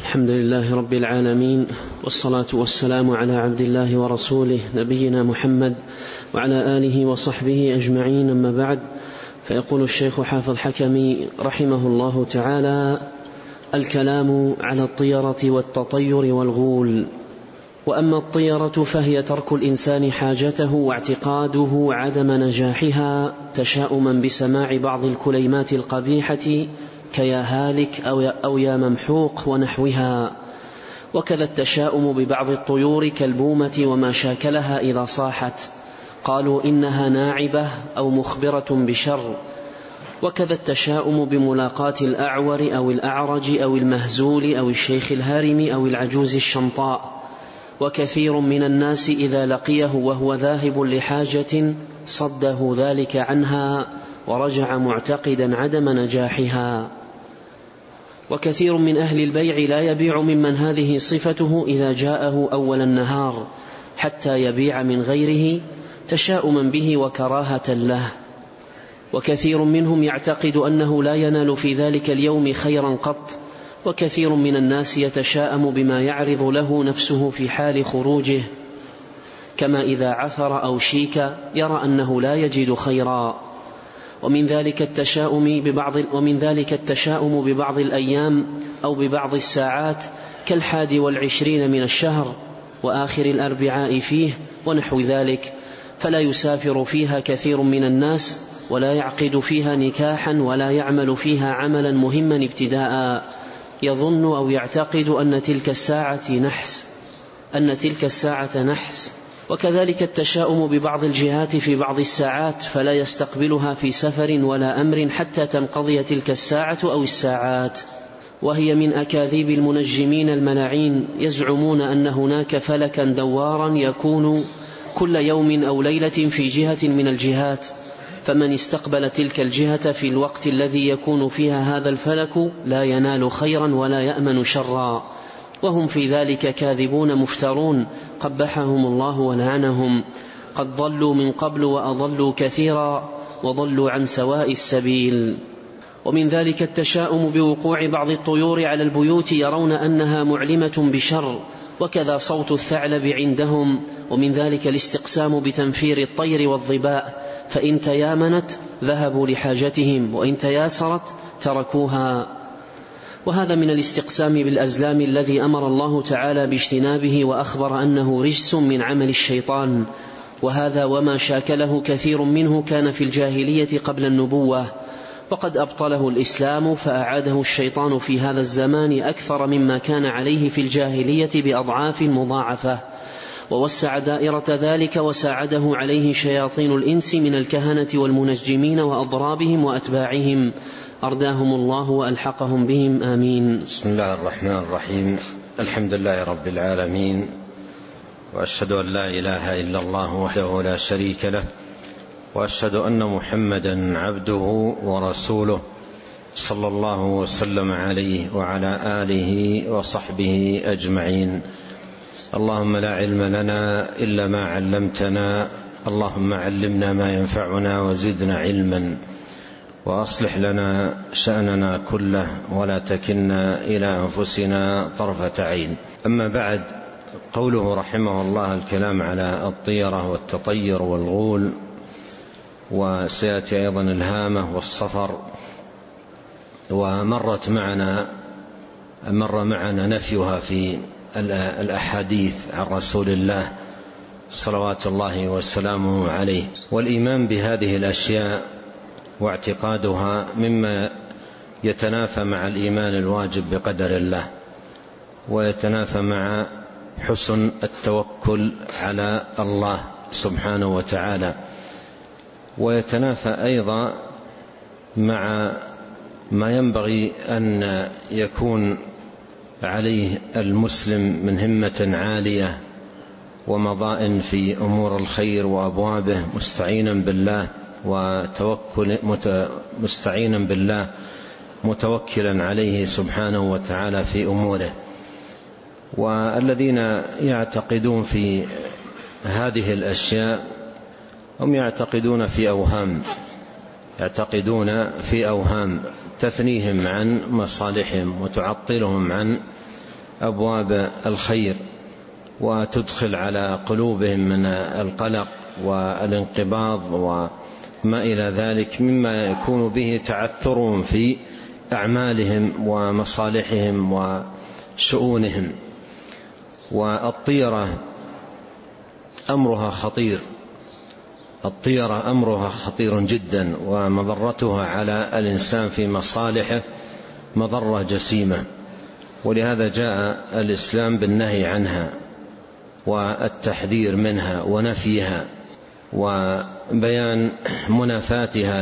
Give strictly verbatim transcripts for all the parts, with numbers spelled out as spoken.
الحمد لله رب العالمين، والصلاة والسلام على عبد الله ورسوله نبينا محمد وعلى آله وصحبه أجمعين، أما بعد. فيقول الشيخ حافظ حكمي رحمه الله تعالى: الكلام على الطيرة والتطير والغول. وأما الطيرة فهي ترك الإنسان حاجته واعتقاده عدم نجاحها تشاؤما بسماع بعض الكليمات القبيحة كيا هالك أو يا ممحوق ونحوها، وكذا التشاؤم ببعض الطيور كالبومة وما شاكلها إذا صاحت قالوا إنها ناعبة أو مخبرة بشر، وكذا التشاؤم بملاقاة الأعور أو الأعرج أو المهزول أو الشيخ الهارم أو العجوز الشمطاء. وكثير من الناس إذا لقيه وهو ذاهب لحاجة صده ذلك عنها ورجع معتقدا عدم نجاحها. وكثير من أهل البيع لا يبيع ممن هذه صفته إذا جاءه أول النهار حتى يبيع من غيره تشاؤما به وكراهة له. وكثير منهم يعتقد أنه لا ينال في ذلك اليوم خيرا قط. وكثير من الناس يتشاءم بما يعرض له نفسه في حال خروجه، كما إذا عثر أو شيك يرى أنه لا يجد خيرا. ومن ذلك التشاؤم ببعض ومن ذلك التشاؤم ببعض الأيام أو ببعض الساعات كالحادي والعشرين من الشهر وآخر الأربعاء فيه ونحو ذلك، فلا يسافر فيها كثير من الناس ولا يعقد فيها نكاحا ولا يعمل فيها عملا مهما ابتداء، يظن أو يعتقد أن تلك الساعة نحس أن تلك الساعة نحس. وكذلك التشاؤم ببعض الجهات في بعض الساعات فلا يستقبلها في سفر ولا أمر حتى تنقضي تلك الساعة أو الساعات، وهي من أكاذيب المنجمين الملاعين، يزعمون أن هناك فلكا دوارا يكون كل يوم أو ليلة في جهة من الجهات، فمن استقبل تلك الجهة في الوقت الذي يكون فيها هذا الفلك لا ينال خيرا ولا يأمن شرا، وهم في ذلك كاذبون مفترون قبحهم الله ولعنهم، قد ضلوا من قبل وأضلوا كثيرا وضلوا عن سواء السبيل. ومن ذلك التشاؤم بوقوع بعض الطيور على البيوت، يرون أنها معلمة بشر، وكذا صوت الثعلب عندهم. ومن ذلك الاستقسام بتنفير الطير والظباء، فإن تيامنت ذهبوا لحاجتهم وإن تياسرت تركوها. وهذا من الاستقسام بالأزلام الذي أمر الله تعالى باجتنابه وأخبر أنه رجس من عمل الشيطان، وهذا وما شاكله كثير منه كان في الجاهلية قبل النبوة، وقد أبطله الإسلام فأعاده الشيطان في هذا الزمان أكثر مما كان عليه في الجاهلية بأضعاف مضاعفة، ووسع دائرة ذلك وساعده عليه شياطين الإنس من الكهنة والمنجمين وأضرابهم وأتباعهم، أرداهم الله وألحقهم بهم، آمين. بسم الله الرحمن الرحيم. الحمد لله رب العالمين، وأشهد أن لا إله إلا الله وحده لا شريك له، وأشهد أن محمدا عبده ورسوله صلى الله وسلم عليه وعلى آله وصحبه أجمعين. اللهم لا علم لنا إلا ما علمتنا، اللهم علمنا ما ينفعنا وزدنا علما، وأصلح لنا شأننا كله ولا تكلنا إلى أنفسنا طرفة عين. أما بعد، قوله رحمه الله الكلام على الطيرة والتطير والغول، وسيأتي أيضا الهامة والصفر، ومرت معنا مر معنا نفيها في الأحاديث عن رسول الله صلوات الله وسلامه عليه. والإيمان بهذه الأشياء واعتقادها مما يتنافى مع الإيمان الواجب بقدر الله، ويتنافى مع حسن التوكل على الله سبحانه وتعالى، ويتنافى أيضا مع ما ينبغي أن يكون عليه المسلم من همة عالية ومضاء في أمور الخير وأبوابه، مستعينا بالله وتوكل مستعينا بالله متوكلا عليه سبحانه وتعالى في أموره. والذين يعتقدون في هذه الأشياء هم يعتقدون في أوهام يعتقدون في أوهام تثنيهم عن مصالحهم وتعطلهم عن أبواب الخير وتدخل على قلوبهم من القلق والانقباض وما إلى ذلك مما يكون به تعثر في أعمالهم ومصالحهم وشؤونهم. والطيرة أمرها خطير، الطيرة أمرها خطير جدا، ومضرتها على الإنسان في مصالحه مضرة جسيمة، ولهذا جاء الإسلام بالنهي عنها والتحذير منها ونفيها وبيان منافاتها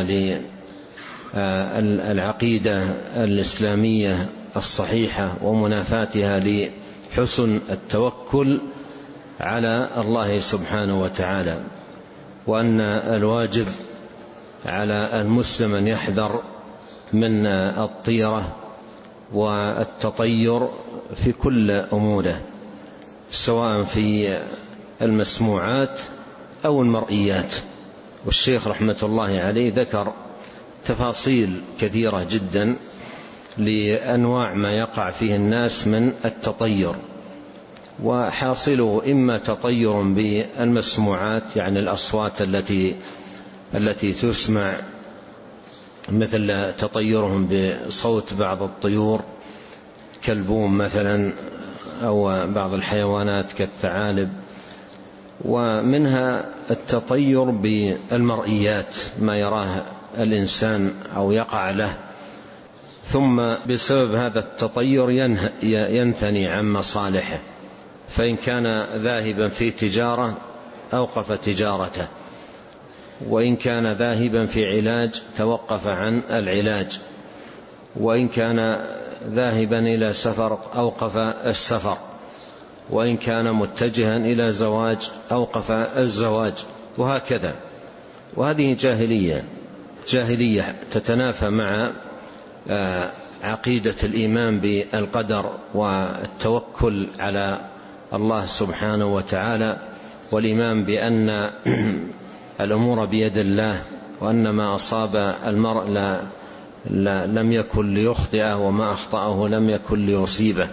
للعقيدة الإسلامية الصحيحة ومنافاتها لحسن التوكل على الله سبحانه وتعالى، وأن الواجب على المسلم أن يحذر من الطيرة والتطير في كل أموره، سواء في المسموعات أو المرئيات. والشيخ رحمة الله عليه ذكر تفاصيل كثيرة جدا لأنواع ما يقع فيه الناس من التطير، وحاصله إما تطير بالمسموعات، يعني الأصوات التي التي تسمع، مثل تطيرهم بصوت بعض الطيور كالبوم مثلا، أو بعض الحيوانات كالثعالب. ومنها التطير بالمرئيات، ما يراه الإنسان أو يقع له، ثم بسبب هذا التطير ينثني عن مصالحه، فإن كان ذاهبا في تجارة أوقف تجارته، وإن كان ذاهبا في علاج توقف عن العلاج، وإن كان ذاهبا إلى سفر أوقف السفر، وإن كان متجها إلى زواج أوقف الزواج، وهكذا. وهذه جاهلية جاهلية تتنافى مع عقيدة الإيمان بالقدر والتوكل على الله سبحانه وتعالى، والإيمان بأن الأمور بيد الله، وأن ما أصاب المرء لا لا لم يكن ليخطئه، وما أخطأه لم يكن ليصيبه.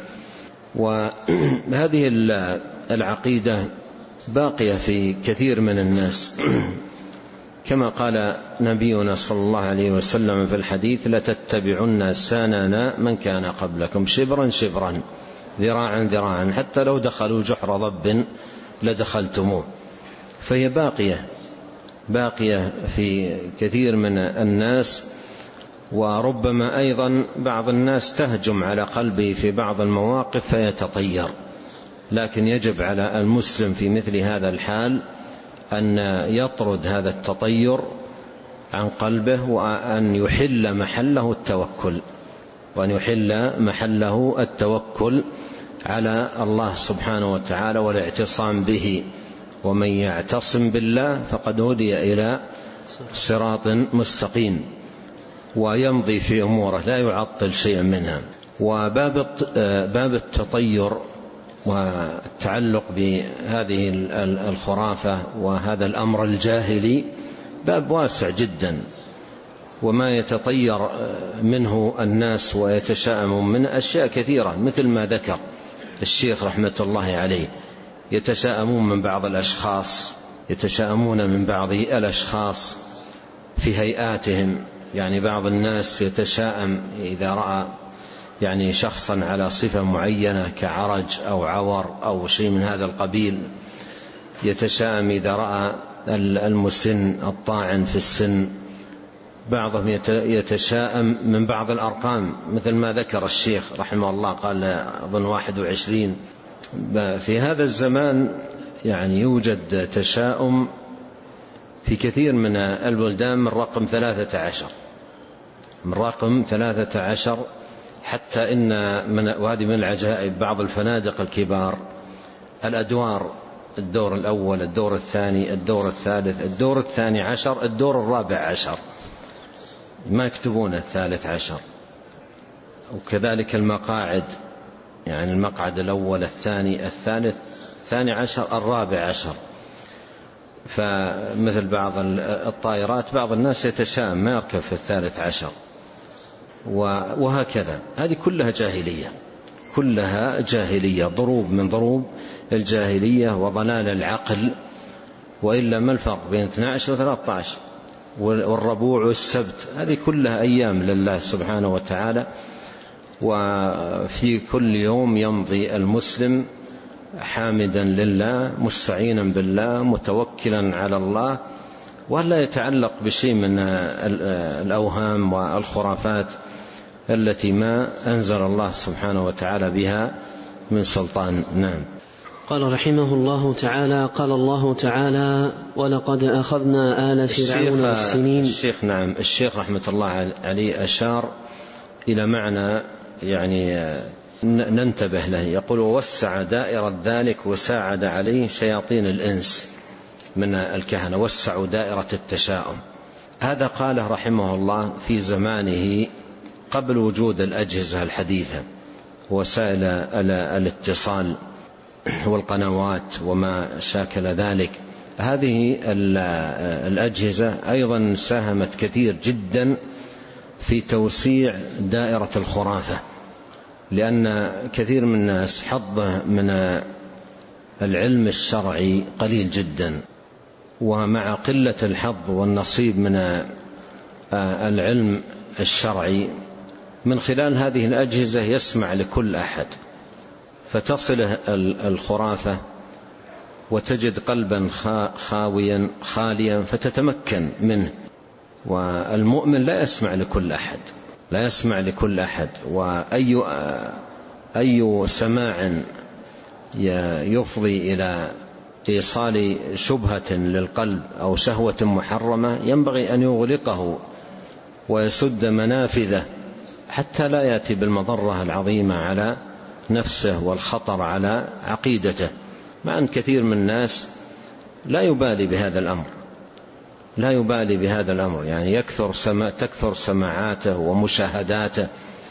وهذه العقيدة باقية في كثير من الناس، كما قال نبينا صلى الله عليه وسلم في الحديث: لتتبعن سنن من كان قبلكم شبرا شبرا ذراعا ذراعا حتى لو دخلوا جحر ضب لدخلتموه. فهي باقية باقية في كثير من الناس. وربما أيضا بعض الناس تهجم على قلبه في بعض المواقف فيتطير، لكن يجب على المسلم في مثل هذا الحال أن يطرد هذا التطير عن قلبه، وأن يحل محله التوكل وأن يحل محله التوكل على الله سبحانه وتعالى والاعتصام به. ومن يعتصم بالله فقد هدي إلى صراط مستقيم، ويمضي في أموره لا يعطل شيئا منها. وباب باب التطير والتعلق بهذه الخرافة وهذا الأمر الجاهلي باب واسع جدا، وما يتطير منه الناس ويتشائم من أشياء كثيرة، مثل ما ذكر الشيخ رحمة الله عليه: يتشائمون من بعض الأشخاص، يتشائمون من بعض الأشخاص في هيئاتهم، يعني بعض الناس يتشائم إذا رأى يعني شخصا على صفة معينة كعرج أو عور أو شيء من هذا القبيل، يتشائم إذا رأى المسن الطاعن في السن، بعضهم يتشائم من بعض الأرقام، مثل ما ذكر الشيخ رحمه الله قال أظن واحد وعشرين. في هذا الزمان يعني يوجد تشاؤم في كثير من البلدان من رقم ثلاثة عشر من رقم ثلاثة عشر حتى إن من وهذه من العجائب بعض الفنادق الكبار الأدوار: الدور الأول، الدور الثاني، الدور الثالث، الدور الثاني عشر، الدور الرابع عشر، ما يكتبون الثالث عشر. وكذلك المقاعد، يعني المقعد الأول، الثاني، الثالث، الثاني عشر، الرابع عشر. فمثل بعض الطائرات بعض الناس يتشائم ما يركب في الثالث عشر، وهكذا. هذه كلها جاهلية كلها جاهلية، ضروب من ضروب الجاهلية وضلال العقل. وإلا ما الفرق بين اثني عشر وثلاثة عشر؟ والربوع والسبت هذه كلها أيام لله سبحانه وتعالى، وفي كل يوم يمضي المسلم حامدا لله مستعينا بالله متوكلا على الله، ولا يتعلق بشيء من الأوهام والخرافات التي ما أنزل الله سبحانه وتعالى بها من سلطان. نعم. قال رحمه الله تعالى: قال الله تعالى: ولقد أخذنا آل فرعون بالسنين. الشيخ نعم الشيخ رحمة الله عليه أشار إلى معنى يعني ننتبه له. يقول: ووسع دائرة ذلك وساعد عليه شياطين الإنس من الكهنة، وسعوا دائرة التشاؤم. هذا قاله رحمه الله في زمانه قبل وجود الأجهزة الحديثة وسائل الاتصال والقنوات وما شاكل ذلك. هذه الأجهزة أيضا ساهمت كثير جدا في توسيع دائرة الخرافة، لأن كثير من الناس حظه من العلم الشرعي قليل جدا، ومع قلة الحظ والنصيب من العلم الشرعي من خلال هذه الأجهزة يسمع لكل أحد، فتصله الخرافة وتجد قلبا خاويا خاليا فتتمكن منه. والمؤمن لا يسمع لكل أحد، لا يسمع لكل أحد، وأي أي سماع يفضي إلى إيصال شبهة للقلب أو شهوة محرمة ينبغي أن يغلقه ويسد منافذه حتى لا يأتي بالمضرة العظيمة على نفسه والخطر على عقيدته. مع أن كثير من الناس لا يبالي بهذا الأمر، لا يبالي بهذا الأمر، يعني يكثر سما تكثر سماعاته ومشاهداته،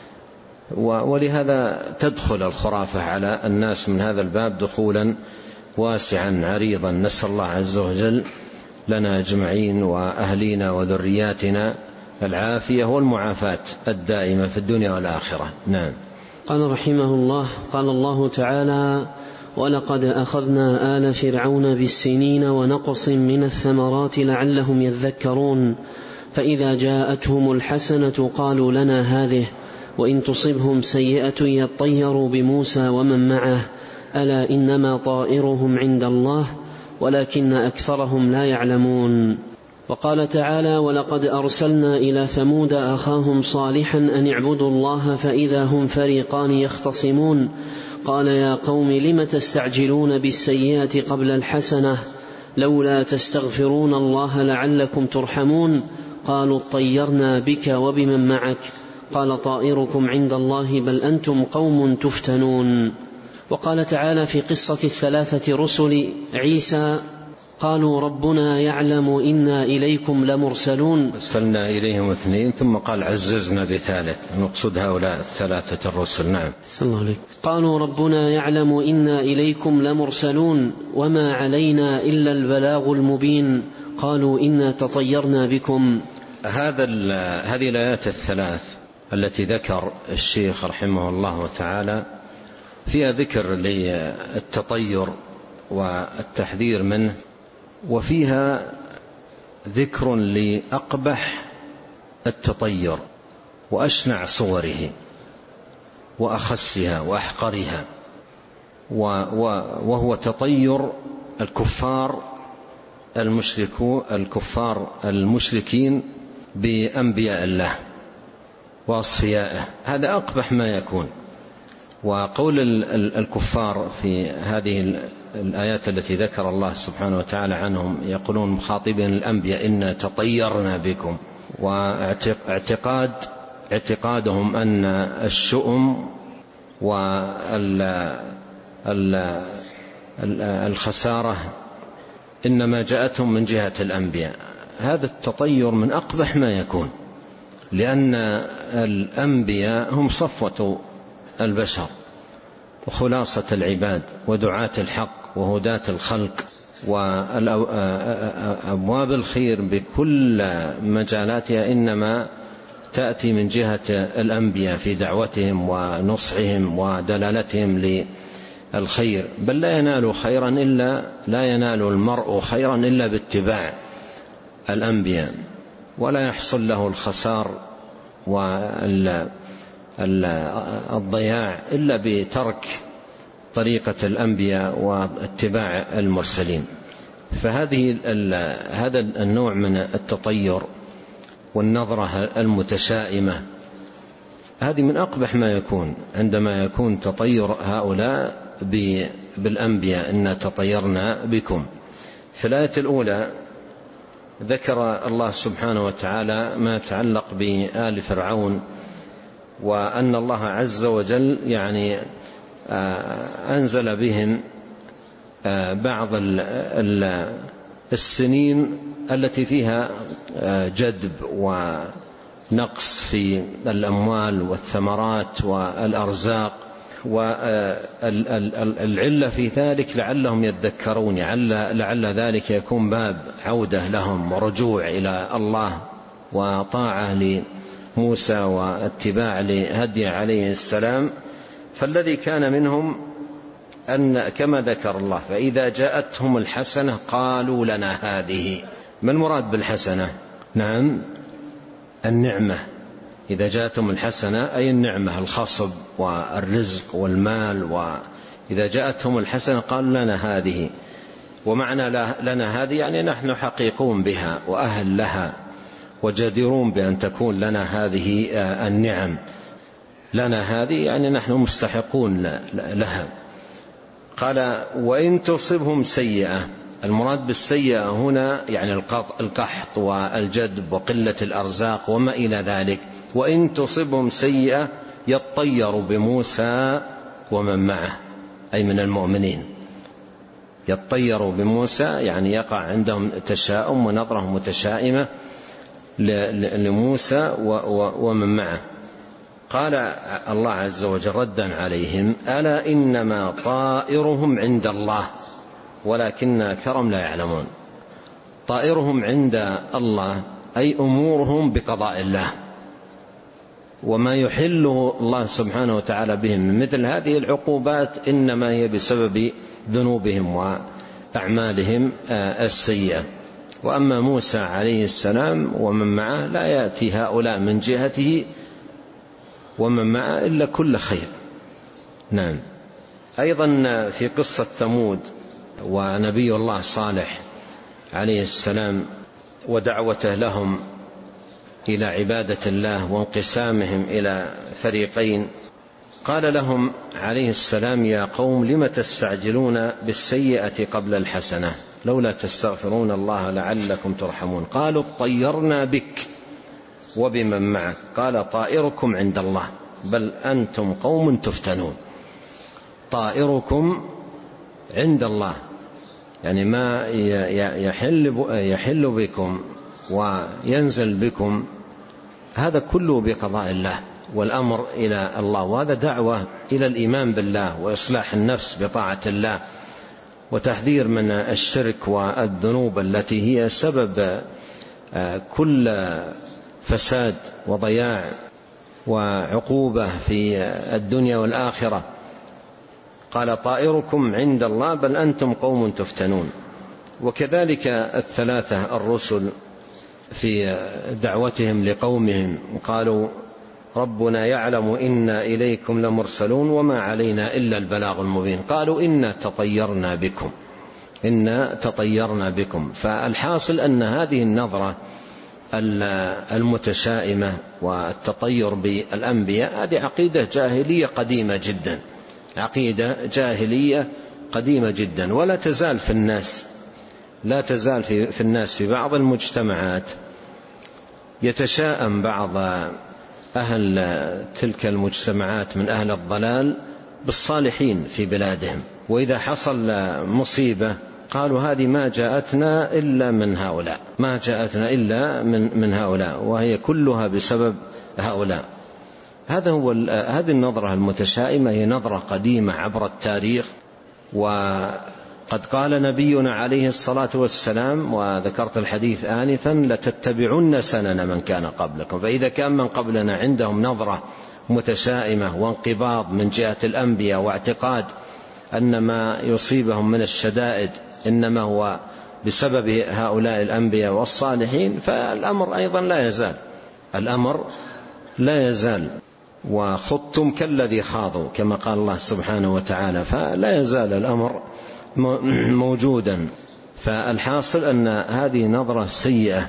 ولهذا تدخل الخرافة على الناس من هذا الباب دخولا واسعا عريضا. نسأل الله عز وجل لنا أجمعين وأهلينا وذرياتنا العافية والمعافاة الدائمة في الدنيا والآخرة. نعم. قال رحمه الله: قال الله تعالى: ولقد أخذنا آل فرعون بالسنين ونقص من الثمرات لعلهم يذكرون، فإذا جاءتهم الحسنة قالوا لنا هذه، وإن تصبهم سيئة يطيروا بموسى ومن معه، ألا إنما طائرهم عند الله ولكن أكثرهم لا يعلمون. وقال تعالى: ولقد أرسلنا إلى ثمود أخاهم صالحا أن اعبدوا الله فإذا هم فريقان يختصمون، قال يا قوم لم تستعجلون بالسيئة قبل الحسنة لولا تستغفرون الله لعلكم ترحمون، قالوا اطيرنا بك وبمن معك، قال طائركم عند الله بل أنتم قوم تفتنون. وقال تعالى في قصة الثلاثة رسل عيسى: قالوا ربنا يعلم إنا إليكم لمرسلون، أرسلنا إليهم اثنين ثم قال عززنا بثالث، نقصد هؤلاء الثلاثة الرسل. نعم. صلى الله عليه. قالوا ربنا يعلم إنا إليكم لمرسلون وما علينا إلا البلاغ المبين، قالوا إنا تطيرنا بكم. هذا هذه الآيات الثلاث التي ذكر الشيخ رحمه الله تعالى فيها ذكر للتطير والتحذير منه، وفيها ذكر لأقبح التطير وأشنع صوره وأخسها وأحقرها، وهو تطير الكفار المشركو الكفار المشركين بأنبياء الله وأصفيائه. هذا أقبح ما يكون. وقول الكفار في هذه الآيات التي ذكر الله سبحانه وتعالى عنهم يقولون مخاطبين الأنبياء إنا تطيرنا بكم، واعتقاد اعتقادهم أن الشؤم والخسارة إنما جاءتهم من جهة الأنبياء. هذا التطير من أقبح ما يكون، لأن الأنبياء هم صفوة البشر وخلاصة العباد ودعاة الحق وهداة الخلق وأبواب الخير بكل مجالاتها إنما تأتي من جهة الأنبياء في دعوتهم ونصحهم ودلالتهم للخير، بل لا ينال خيرا إلا لا ينال المرء خيرا إلا باتباع الأنبياء، ولا يحصل له الخسار والضياع إلا بترك طريقة الأنبياء واتباع المرسلين. فهذه هذا النوع من التطير والنظرة المتشائمة هذه من أقبح ما يكون عندما يكون تطير هؤلاء بالأنبياء، إن تطيرنا بكم. في الآية الأولى ذكر الله سبحانه وتعالى ما يتعلق بآل فرعون، وأن الله عز وجل يعني أنزل بهم بعض السنين التي فيها جدب ونقص في الأموال والثمرات والأرزاق، والعلة في ذلك لعلهم يذكرون، لعل ذلك يكون باب عودة لهم ورجوع إلى الله وطاعة لموسى واتباع لهدي عليه السلام. فالذي كان منهم أن كما ذكر الله فإذا جاءتهم الحسنة قالوا لنا هذه. ما المراد بالحسنة؟ نعم النعمة، إذا جاءتهم الحسنة أي النعمة، الخصب والرزق والمال، وإذا جاءتهم الحسنة قالوا لنا هذه. ومعنى لنا هذه يعني نحن حقيقون بها وأهل لها وجديرون بأن تكون لنا هذه النعم. لنا هذه يعني نحن مستحقون لها. قال وإن تصبهم سيئة، المراد بالسيئة هنا يعني القحط والجدب وقلة الأرزاق وما إلى ذلك. وإن تصبهم سيئة يطيروا بموسى ومن معه، أي من المؤمنين. يطيروا بموسى يعني يقع عندهم تشاؤم ونظرة متشائمة لموسى ومن معه. قال الله عز وجل ردا عليهم ألا إنما طائرهم عند الله ولكن أكثرهم لا يعلمون. طائرهم عند الله أي أمورهم بقضاء الله، وما يحله الله سبحانه وتعالى بهم من مثل هذه العقوبات إنما هي بسبب ذنوبهم وأعمالهم السيئة. وأما موسى عليه السلام ومن معه لا يأتي هؤلاء من جهته ومن معه إلا كل خير. نعم. أيضا في قصة ثمود ونبي الله صالح عليه السلام ودعوته لهم إلى عبادة الله وانقسامهم إلى فريقين، قال لهم عليه السلام يا قوم لم تستعجلون بالسيئة قبل الحسنة لولا تستغفرون الله لعلكم ترحمون. قالوا طيرنا بك وبمن معك. قال طائركم عند الله بل أنتم قوم تفتنون. طائركم عند الله يعني ما يحل, يحل بكم وينزل بكم هذا كله بقضاء الله والأمر إلى الله، وهذا دعوة إلى الإيمان بالله وإصلاح النفس بطاعة الله وتحذير من الشرك والذنوب التي هي سبب كل فساد وضياع وعقوبة في الدنيا والآخرة. قال طائركم عند الله بل أنتم قوم تفتنون. وكذلك الثلاثة الرسل في دعوتهم لقومهم قالوا ربنا يعلم إنا إليكم لمرسلون وما علينا إلا البلاغ المبين. قالوا إنا تطيرنا بكم إنا تطيرنا بكم. فالحاصل أن هذه النظرة المتشائمة والتطير بالأنبياء هذه عقيدة جاهلية قديمة جدا، عقيدة جاهلية قديمة جدا، ولا تزال في الناس لا تزال في, في الناس في بعض المجتمعات يتشاءم بعض أهل تلك المجتمعات من أهل الضلال بالصالحين في بلادهم، وإذا حصل مصيبة قالوا هذه ما جاءتنا إلا من هؤلاء ما جاءتنا إلا من, من هؤلاء وهي كلها بسبب هؤلاء. هذا هو هذه النظرة المتشائمة، هي نظرة قديمة عبر التاريخ، قد قال نبينا عليه الصلاة والسلام، وذكرت الحديث آنفا: لتتبعن سنن من كان قبلكم. فإذا كان من قبلنا عندهم نظرة متشائمة وانقباض من جهة الأنبياء واعتقاد أن ما يصيبهم من الشدائد إنما هو بسبب هؤلاء الأنبياء والصالحين، فالأمر أيضا لا يزال الأمر لا يزال وخضتم كالذي خاضوا كما قال الله سبحانه وتعالى، فلا يزال الأمر موجودا. فالحاصل أن هذه نظرة سيئة،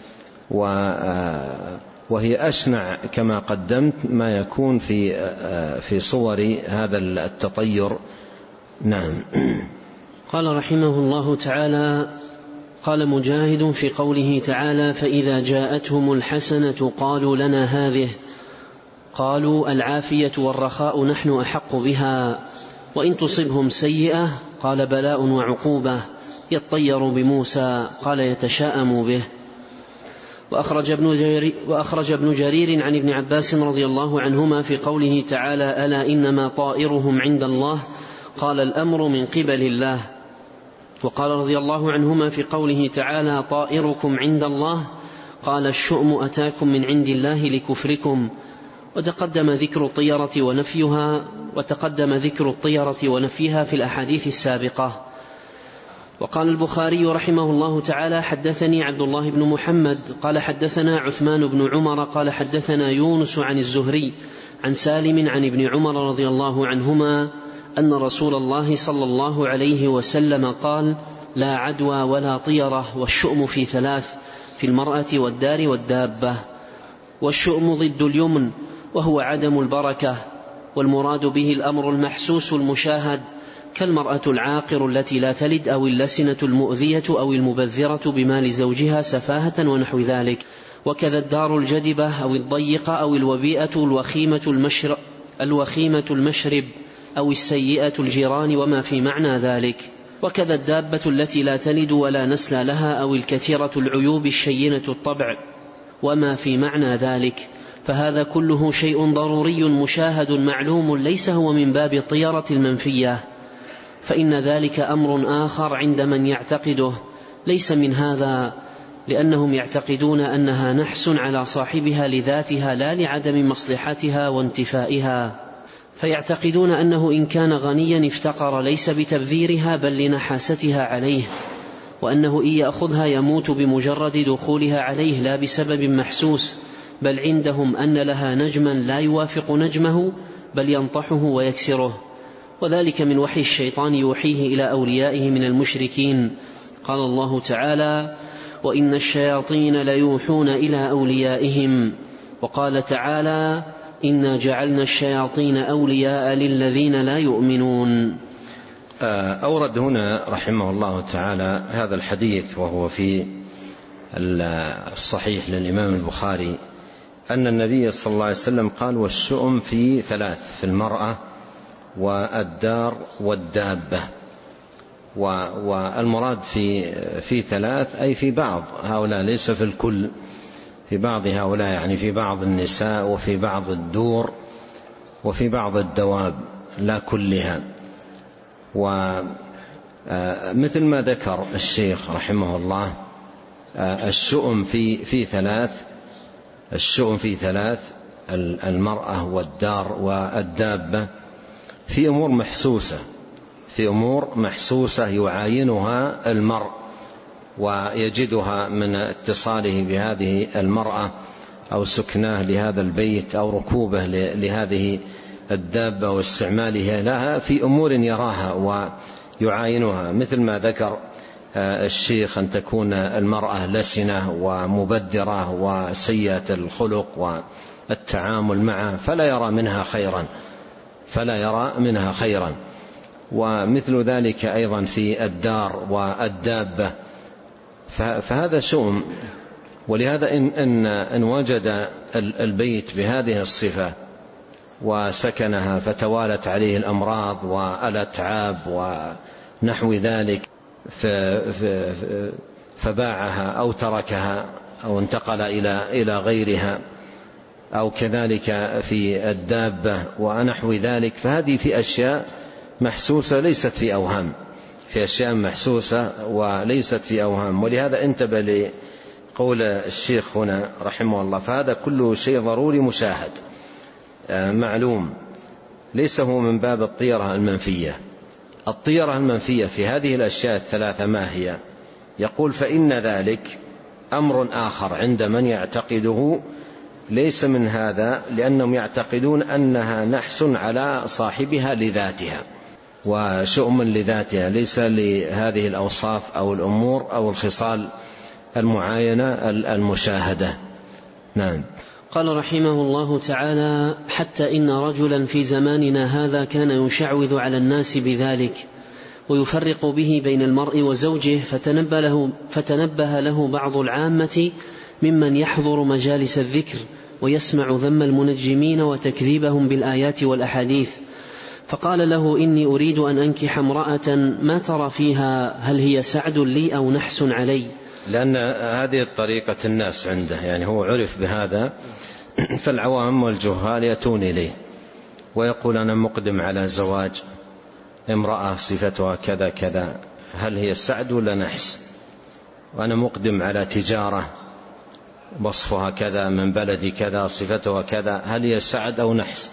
وهي أشنع كما قدمت ما يكون في في صور هذا التطير. نعم. قال رحمه الله تعالى: قال مجاهد في قوله تعالى: فإذا جاءتهم الحسنة قالوا لنا هذه، قالوا العافية والرخاء نحن أحق بها، وإن تصبهم سيئة قال بلاء وعقوبة، يطير بموسى قال يتشاءم به. وأخرج ابن جرير, وأخرج ابن جرير عن ابن عباس رضي الله عنهما في قوله تعالى: ألا إنما طائرهم عند الله، قال الأمر من قبل الله. وقال رضي الله عنهما في قوله تعالى: طائركم عند الله، قال الشؤم أتاكم من عند الله لكفركم. وتقدم ذكر الطيرة ونفيها وتقدم ذكر الطيرة ونفيها في الأحاديث السابقة. وقال البخاري رحمه الله تعالى: حدثني عبد الله بن محمد قال حدثنا عثمان بن عمر قال حدثنا يونس عن الزهري عن سالم عن ابن عمر رضي الله عنهما أن رسول الله صلى الله عليه وسلم قال: لا عدوى ولا طيرة، والشؤم في ثلاث: في المرأة والدار والدابة. والشؤم ضد اليمن وهو عدم البركة، والمراد به الأمر المحسوس المشاهد، كالمرأة العاقر التي لا تلد، أو اللسنة المؤذية، أو المبذرة بمال زوجها سفاهة ونحو ذلك. وكذا الدار الجدبة أو الضيقة أو الوبيئة الوخيمة المشرب, الوخيمة المشرب أو السيئة الجيران وما في معنى ذلك. وكذا الدابة التي لا تلد ولا نسل لها، أو الكثيرة العيوب الشينة الطبع وما في معنى ذلك. فهذا كله شيء ضروري مشاهد معلوم، ليس هو من باب الطيرة المنفية، فإن ذلك أمر آخر عند من يعتقده، ليس من هذا، لأنهم يعتقدون أنها نحس على صاحبها لذاتها لا لعدم مصلحتها وانتفائها، فيعتقدون أنه إن كان غنيا افتقر ليس بتبذيرها بل لنحاستها عليه، وأنه إن يأخذها يموت بمجرد دخولها عليه لا بسبب محسوس، بل عندهم أن لها نجما لا يوافق نجمه بل ينطحه ويكسره، وذلك من وحي الشيطان يوحيه إلى أوليائه من المشركين. قال الله تعالى: وإن الشياطين ليوحون إلى أوليائهم. وقال تعالى: إنا جعلنا الشياطين أولياء للذين لا يؤمنون. أورد هنا رحمه الله تعالى هذا الحديث وهو في الصحيح للإمام البخاري أن النبي صلى الله عليه وسلم قال: والشؤم في ثلاث: في المرأة والدار والدابة. والمراد في في ثلاث أي في بعض هؤلاء، ليس في الكل، في بعض هؤلاء، يعني في بعض النساء وفي بعض الدور وفي بعض الدواب، لا كلها. ومثل ما ذكر الشيخ رحمه الله الشؤم في في ثلاث الشؤم في ثلاث المرأة والدار والدابة، في أمور محسوسة في أمور محسوسة يعاينها المرء ويجدها من اتصاله بهذه المرأة أو سكناه لهذا البيت أو ركوبه لهذه الدابة واستعمالها لها، في أمور يراها ويعاينها، مثل ما ذكر الشيخ أن تكون المرأة لسنة ومبذرة وسيئة الخلق والتعامل معها، فلا يرى منها خيرا فلا يرى منها خيرا ومثل ذلك أيضا في الدار والدابة، فهذا شؤم. ولهذا إن, إن, إن وجد البيت بهذه الصفة وسكنها فتوالت عليه الأمراض والأتعاب ونحو ذلك فباعها أو تركها أو انتقل إلى إلى غيرها، أو كذلك في الدابة ونحو ذلك، فهذه في أشياء محسوسة ليست في أوهام في أشياء محسوسة وليست في أوهام. ولهذا انتبه لقول الشيخ هنا رحمه الله، فهذا كله شيء ضروري مشاهد معلوم، ليس هو من باب الطيرة المنفية. الطيرة المنفية في هذه الأشياء الثلاثة ما هي؟ يقول فإن ذلك أمر آخر عند من يعتقده ليس من هذا، لأنهم يعتقدون أنها نحس على صاحبها لذاتها وشؤم لذاتها، ليس لهذه الأوصاف أو الأمور أو الخصال المعاينة المشاهدة. نعم. قال رحمه الله تعالى: حتى إن رجلا في زماننا هذا كان يشعوذ على الناس بذلك ويفرق به بين المرء وزوجه، فتنبه له, فتنبه له بعض العامة ممن يحضر مجالس الذكر ويسمع ذم المنجمين وتكذيبهم بالآيات والأحاديث، فقال له: إني أريد أن أنكح امرأة ما ترى فيها هل هي سعد لي أو نحس علي. لأن هذه طريقة الناس عنده، يعني هو عرف بهذا، فالعوام والجهال يأتون إليه ويقول أنا مقدم على زواج امرأة صفتها كذا كذا هل هي سعد ولا نحس، وأنا مقدم على تجارة وصفها كذا من بلدي كذا صفتها كذا هل هي سعد أو نحس.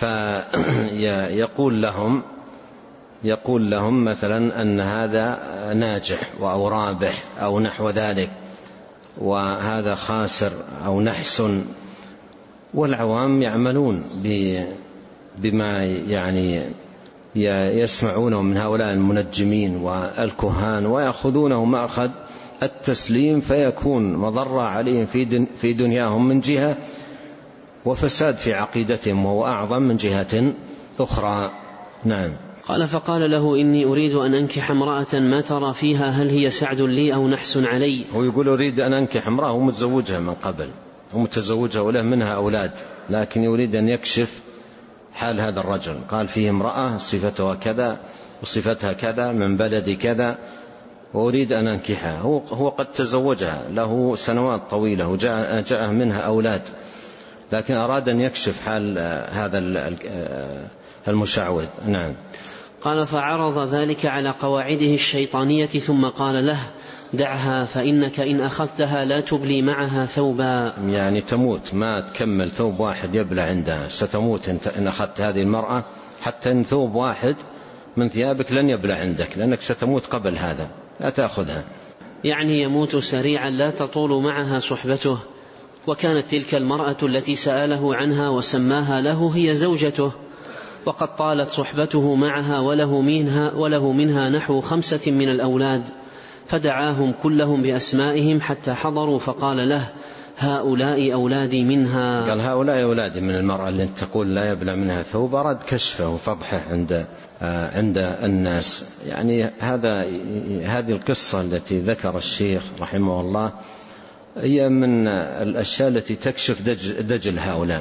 فيقول لهم يقول لهم مثلا أن هذا ناجح أو رابح أو نحو ذلك، وهذا خاسر أو نحس. والعوام يعملون بما يعني يسمعونه من هؤلاء المنجمين والكهان ويأخذونه مأخذ التسليم، فيكون مضرة عليهم في دنياهم من جهة وفساد في عقيدتهم وهو أعظم من جهة أخرى. نعم. قال: فقال له: إني أريد أن أنكح امرأة ما ترى فيها هل هي سعد لي أو نحس علي. هو يقول أريد أن أنكح امرأة ومتزوجها من قبل ومتزوجها وله منها أولاد، لكن يريد أن يكشف حال هذا الرجل. قال فيه امرأة صفتها كذا وصفتها كذا من بلد كذا وأريد أن أنكحها. هو, هو قد تزوجها له سنوات طويلة وجاء جاء منها أولاد، لكن أراد أن يكشف حال هذا المشعوذ. نعم. قال: فعرض ذلك على قواعده الشيطانية ثم قال له: دعها فإنك إن أخذتها لا تبلي معها ثوبا. يعني تموت ما تكمل ثوب واحد يبلى عندها، ستموت إن أخذت هذه المرأة، حتى إن ثوب واحد من ثيابك لن يبلى عندك، لأنك ستموت قبل هذا، لا تأخذها. يعني يموت سريعا لا تطول معها صحبته. وكانت تلك المرأة التي سأله عنها وسماها له هي زوجته، وقد طالت صحبته معها وله منها, وله منها نحو خمسة من الأولاد، فدعاهم كلهم بأسمائهم حتى حضروا فقال له: هؤلاء أولادي منها. قال هؤلاء أولادي من المرأة اللي تقول لا يبلى منها ثوب. أراد كشفه وفضحه عند عند الناس. يعني هذا هذه القصة التي ذكر الشيخ رحمه الله هي من الأشياء التي تكشف دجل هؤلاء.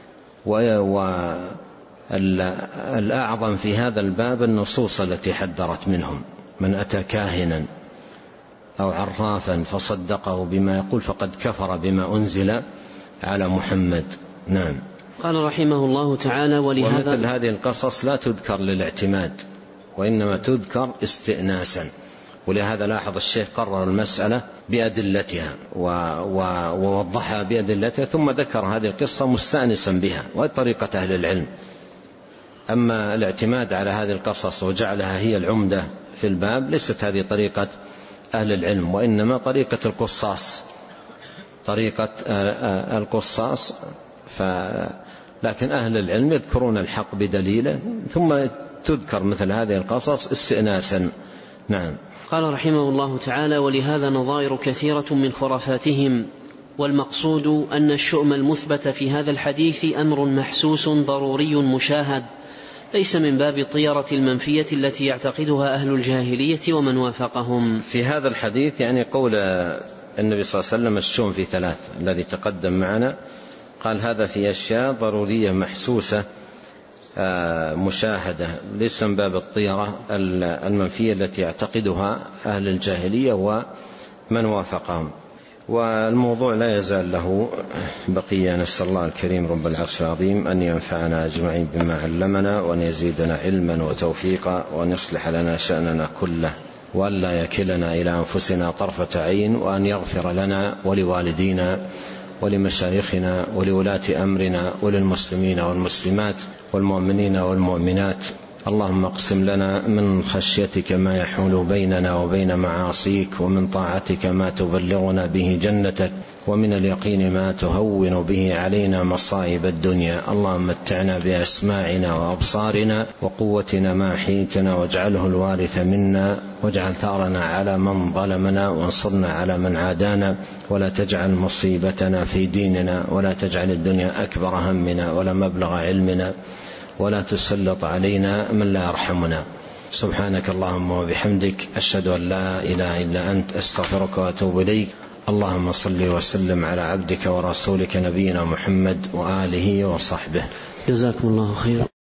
والأعظم في هذا الباب النصوص التي حذرت منهم: من أتى كاهنا أو عرافا فصدقه بما يقول فقد كفر بما أنزل على محمد. نعم. قال رحمه الله تعالى: ولهذا ومثل هذه القصص لا تذكر للاعتماد وإنما تذكر استئناسا. ولهذا لاحظ الشيخ قرر المسألة بأدلتها ووضحها بأدلتها، ثم ذكر هذه القصة مستأنسا بها، وهي طريقة أهل العلم. أما الاعتماد على هذه القصص وجعلها هي العمدة في الباب ليست هذه طريقة أهل العلم، وإنما طريقة القصاص طريقة القصاص ف... لكن أهل العلم يذكرون الحق بدليله ثم تذكر مثل هذه القصص استئناسا. نعم. قال رحمه الله تعالى: ولهذا نظائر كثيرة من خرافاتهم، والمقصود أن الشؤم المثبت في هذا الحديث أمر محسوس ضروري مشاهد، ليس من باب الطيرة المنفية التي يعتقدها أهل الجاهلية ومن وافقهم. في هذا الحديث يعني قول النبي صلى الله عليه وسلم الشؤم في ثلاث الذي تقدم معنا، قال هذا في أشياء ضرورية محسوسة مشاهدة، ليس من باب الطيرة المنفية التي يعتقدها أهل الجاهلية ومن وافقهم. والموضوع لا يزال له بقية. نسأل الله الكريم رب العرش العظيم أن ينفعنا أجمعين بما علمنا، وأن يزيدنا علما وتوفيقا، وأن يصلح لنا شأننا كله، وأن لا يكلنا إلى أنفسنا طرفة عين، وأن يغفر لنا ولوالدينا ولمشايخنا ولولاة أمرنا وللمسلمين والمسلمات والمؤمنين والمؤمنات. اللهم اقسم لنا من خشيتك ما يحول بيننا وبين معاصيك، ومن طاعتك ما تبلغنا به جنتك، ومن اليقين ما تهون به علينا مصائب الدنيا. اللهم متعنا بأسماعنا وأبصارنا وقوتنا ما أحييتنا، واجعله الوارث منا، واجعل ثأرنا على من ظلمنا، وانصرنا على من عادانا، ولا تجعل مصيبتنا في ديننا، ولا تجعل الدنيا أكبر همنا ولا مبلغ علمنا، ولا تسلط علينا من لا يرحمنا. سبحانك اللهم وبحمدك، أشهد أن لا إله إلا أنت، أستغفرك وأتوب إليك. اللهم صل وسلم على عبدك ورسولك نبينا محمد وآله وصحبه. جزاكم الله خيرا.